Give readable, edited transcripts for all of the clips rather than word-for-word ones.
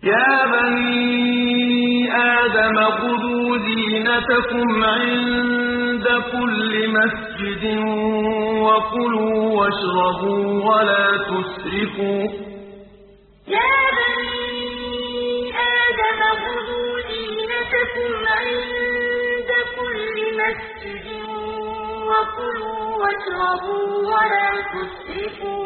يا بني آدم خذوا زينتكم عند كل مسجد وكلوا واشربوا ولا تسرفوا يا بني آدم خذوا زينتكم عند كل مسجد وكلوا واشربوا ولا تسرفوا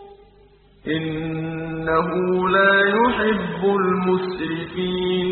إنه لا يحب المسرفين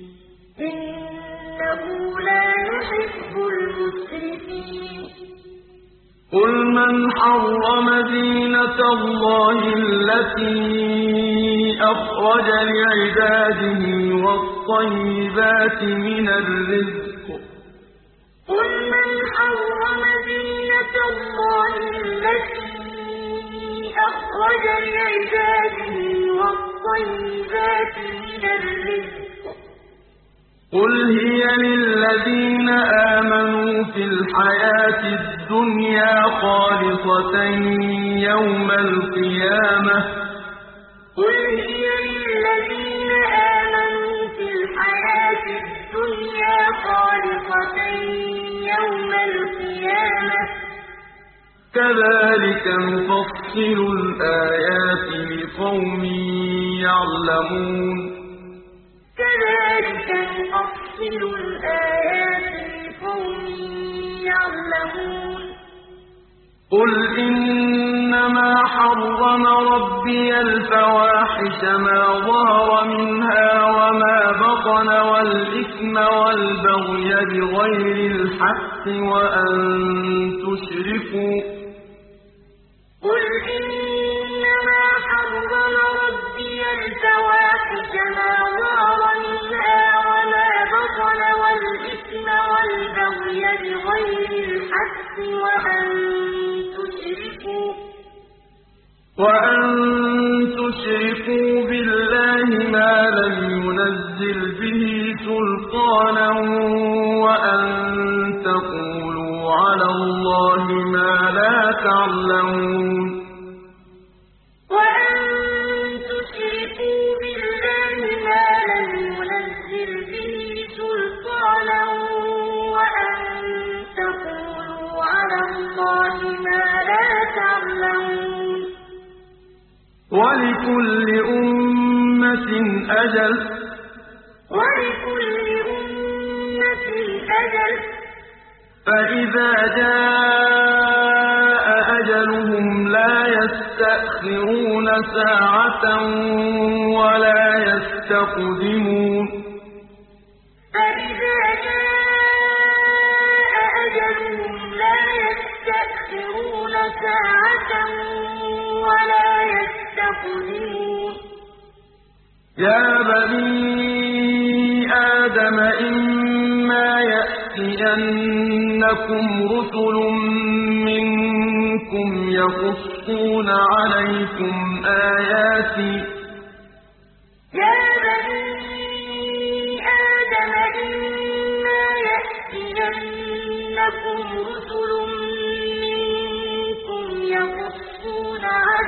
إنه لا يحب المسرفين قل من حرم زينة الله التي أخرج لعباده والطيبات من الرزق قل من حرم زينة الله التي أخرج لعباده والطيبات من الرزق قل هي للذين آمنوا في الحياة الدنيا خالصة يوم القيامة قل هي للذين آمنوا في الحياة الدنيا خالصة يوم القيامة كذلك نفصل الآيات لقوم يعلمون كذلك نفصل الآيات لقوم يعلمون قل إنما حرم ربي الفواحش ما ظهر منها وما بطن والإثم والبغي بغير الحق وأن تشركوا قل إنما حرم ربي الفواحش ما ظهر منها وما بطن والإثم والبغي بغير الحق وأن تشركوا بالله ما لم ينزل به سلطانا وأن تقولوا على الله ما لا تعلمون وأن تشركوا بالله ما لم ينزل به سلطانا وأن تقولوا على الله ما لا تعلمون ولكل أمة أجل فإذا جاء أجلهم لا يستأخرون ساعة ولا يستقدمون فإذا جاء أجلهم لا يستأخرون ساعة ولا يستقدمون يا بني آدم إما يأتينكم رسل منكم يقصون عليكم آياتي يا بني آدم إما يأتينكم رسل منكم يقصون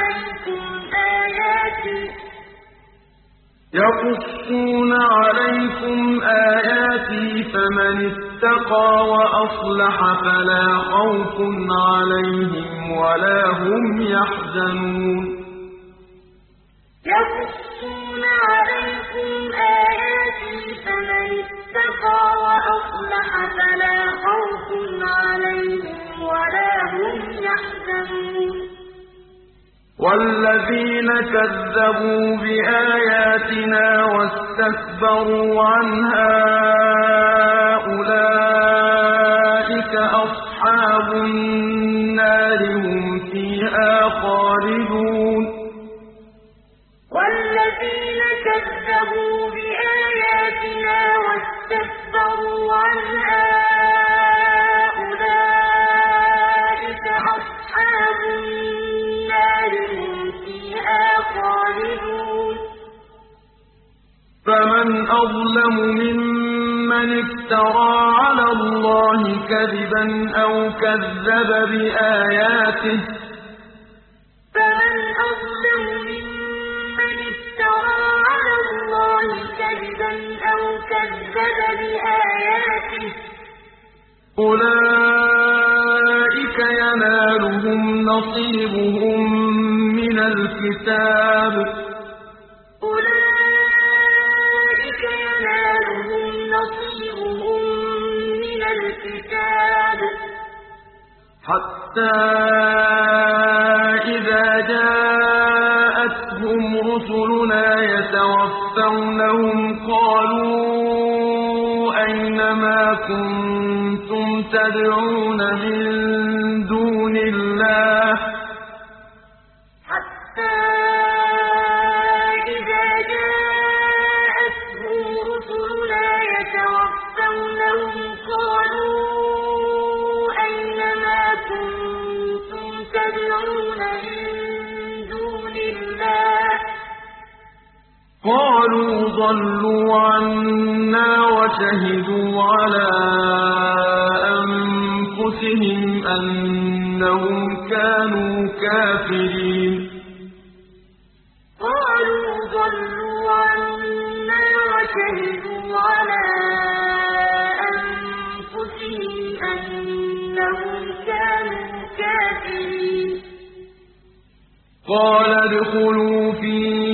عليكم آياتي فمن اتقى وأصلح فلا خوف عليهم ولا هم يحزنون يقصون عليكم آياتي فمن اتقى وأصلح فلا خوف عليهم ولا هم يحزنون والذين كذبوا بآياتنا واستكبروا عنها أولئك أصحاب النار هم فيها خالدون والذين كذبوا بآياتنا واستكبروا عنها أولئك أصحاب النار هم فيها خالدون فمن أظلم ممن افترى على الله كذبا أو كذب بآياته فمن أظلم ممن افترى على الله كذب بآياته أولئك ينالهم نصيبهم من الكتاب أولئك ينالهم نصيبهم من الكتاب حتى إذا جاءتهم رسلنا يتوفونهم قالوا أين ما كنتم تدعون من دون الله حتى إذا جاءتهم رسلنا يتوفونهم قالوا أين ما كنتم تدعون من دون الله قالوا ضلوا عنا وشهدوا على أنفسهم أنهم كانوا كافرين قالوا ضلوا عنا وشهدوا على أنفسهم أنهم كانوا كافرين قال ادخلوا في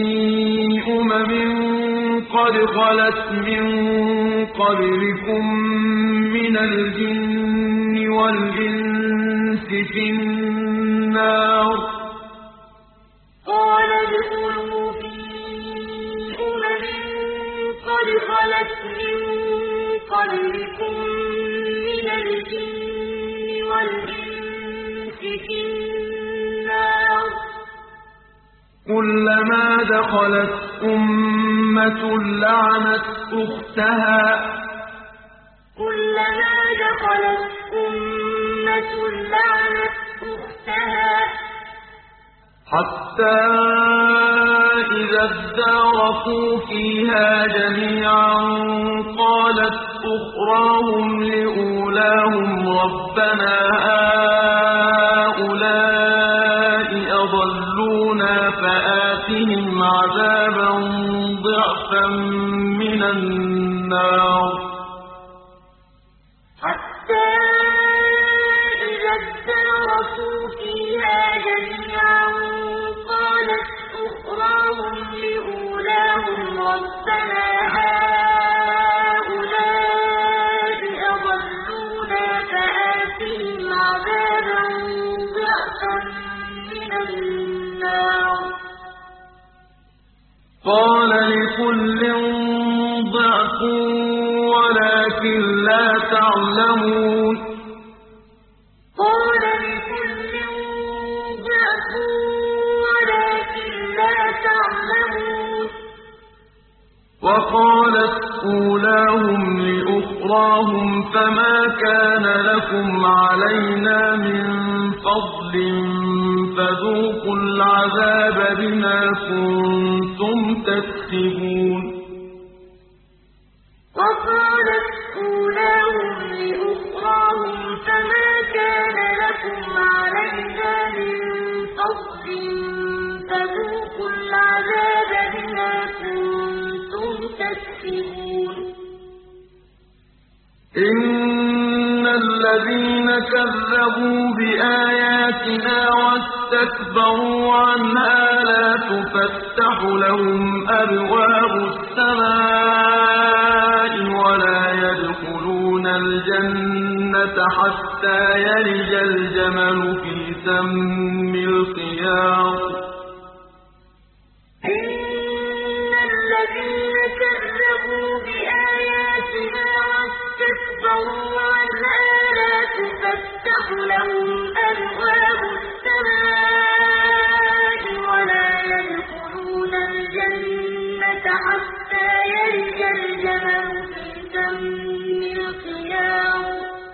قد خلت من قبلكم من الجن والإنس في النار قال ادخلوا في قد خلت من قبلكم من الجن والإنس في النار كلما دخلت أمة لعنت أختها كلما دخلت أمة لعنت أختها حتى إذا اداركوا فيها جميعا قالت أخراهم لأولاهم ربنا هؤلاء أضلونا فآتهم عذابا ضعفا من النار حتى إذا اداركوا فيها جميعا قالت أخراهم لأولاهم ربنا هؤلاء أضلونا فآتهم عذابا ضعفا من النار قال لكل ضعف ولكن لا تعلمون قال لكل ضعف ولكن لا تعلمون وقالت أولاهم لأخراهم فما كان لكم علينا من فضل فذوقوا العذاب بما كنتم تكسبون وقالت أولاهم لأخراهم فما كان لكم علينا من فضل فذوقوا العذاب بما كنتم تكسبون إن الذين كذبوا بآياتنا واستكبروا عنها لا تفتح لهم أبواب السماء ولا يدخلون الجنة حتى يلج الجمل في سم الخياط إن الذين كذبوا بآياتنا واستكبروا عنها لا تفتح لهم أبواب السماء ولا يدخلون الجنة حتى يلج الجمل في سم الخياط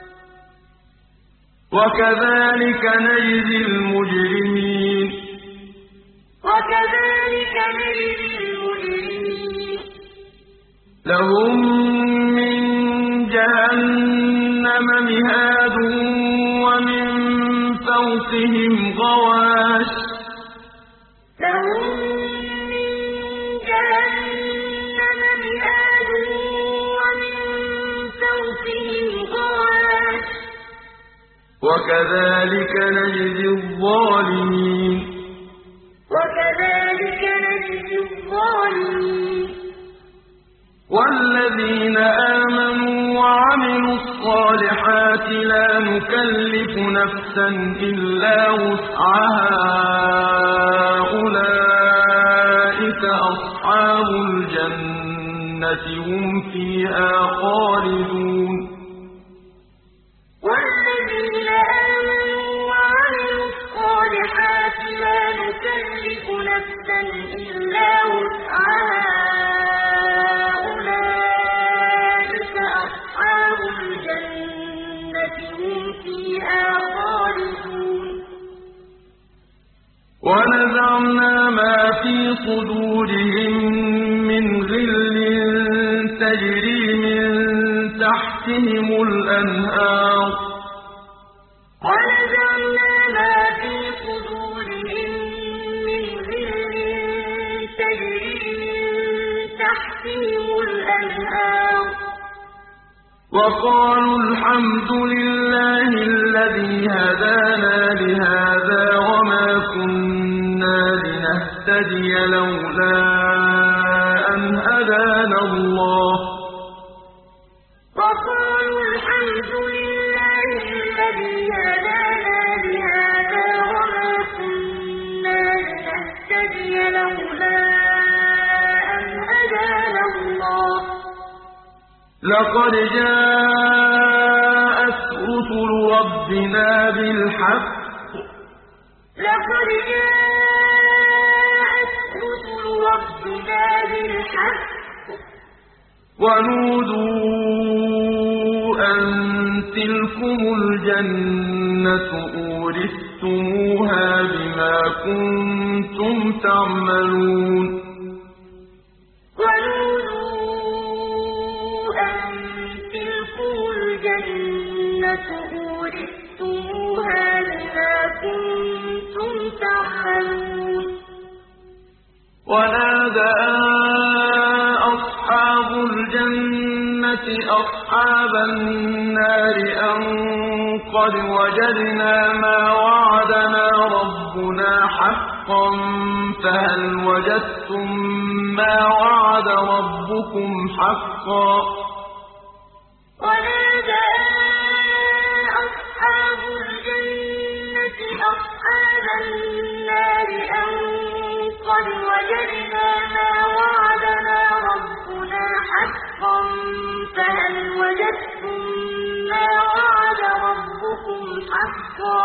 وكذلك نجزي المجرمين وكذلك نجزي المجرمين لهم من جهنم مهاد ومن فوقهم غواش لهم من جهنم مهاد وكذلك نجزي الظالمين وكذلك نجزي الظالمين والذين آمنوا وعملوا الصالحات لا نكلف نفسا إلا وسعها أولئك أصحاب الجنة هم فيها خالدون والذين آمنوا وعملوا الصالحات لا نكلف نفسا إلا وسعها أولئك أصحاب الجنة هم فيها خالدون ونزعنا ما في صدورهم من غل تجري من تحتهم الأنهار ونزعنا ما في صدورهم من غل تجري من تحتهم الأنهار وقالوا الحمد لله الذي هدانا لهذا وما كنا لنهتدي لولا أن هدانا الله وقالوا الحمد لله الذي هدانا لهذا وما كنا لنهتدي لولا أن هدانا الله لقد جاءت رسل ربنا بالحق لقد جاءت رسل ربنا بالحق ونودوا أن تلكم الجنة أورثتموها بما كنتم تعملون ونودوا أن تلكم الجنة أورثتموها بما كنتم تعملون ونادى أصحاب الجنة أصحاب النار أن قد وجدنا ما وعدنا ربنا حقا فهل وجدتم ما وعد ربكم حقا ونادى أصحاب الجنة أصحاب النار أن قد وجدنا ما وعدنا ربنا حقا فهل وجدتم ما وعد ربكم حقا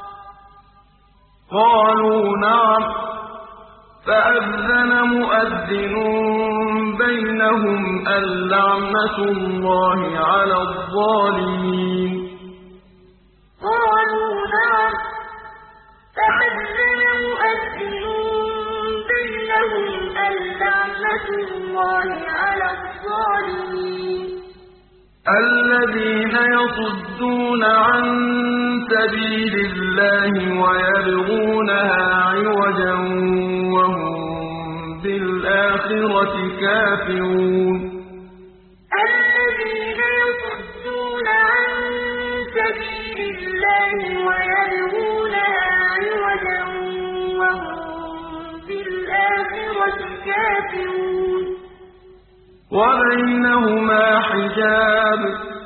قالوا نعم فأذن مؤذن بينهم اللعنة الله على الظالمين قالوا نعم فأذن مؤذن بينهم اللعنة الله على الظالمين الذين يصدون عن سبيل الله ويبغونها عوجا وهم بالآخرة كافرون الذين يصدون عن سبيل الله ويبغونها عوجا وهم بالآخرة كافرون وبينهما حجاب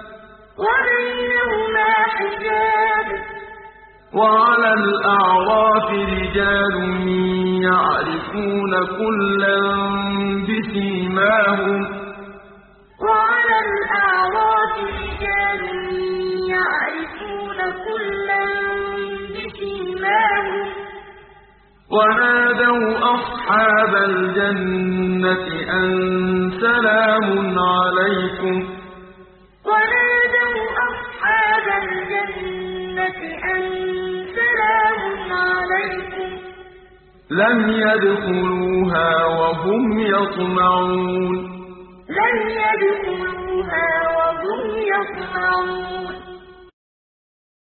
وعلى الأعراف رجال يعرفون كلا بسيماهم ونادوا أصحاب الجنة أن سلام عليكم لم يدخلوها وهم يطمعون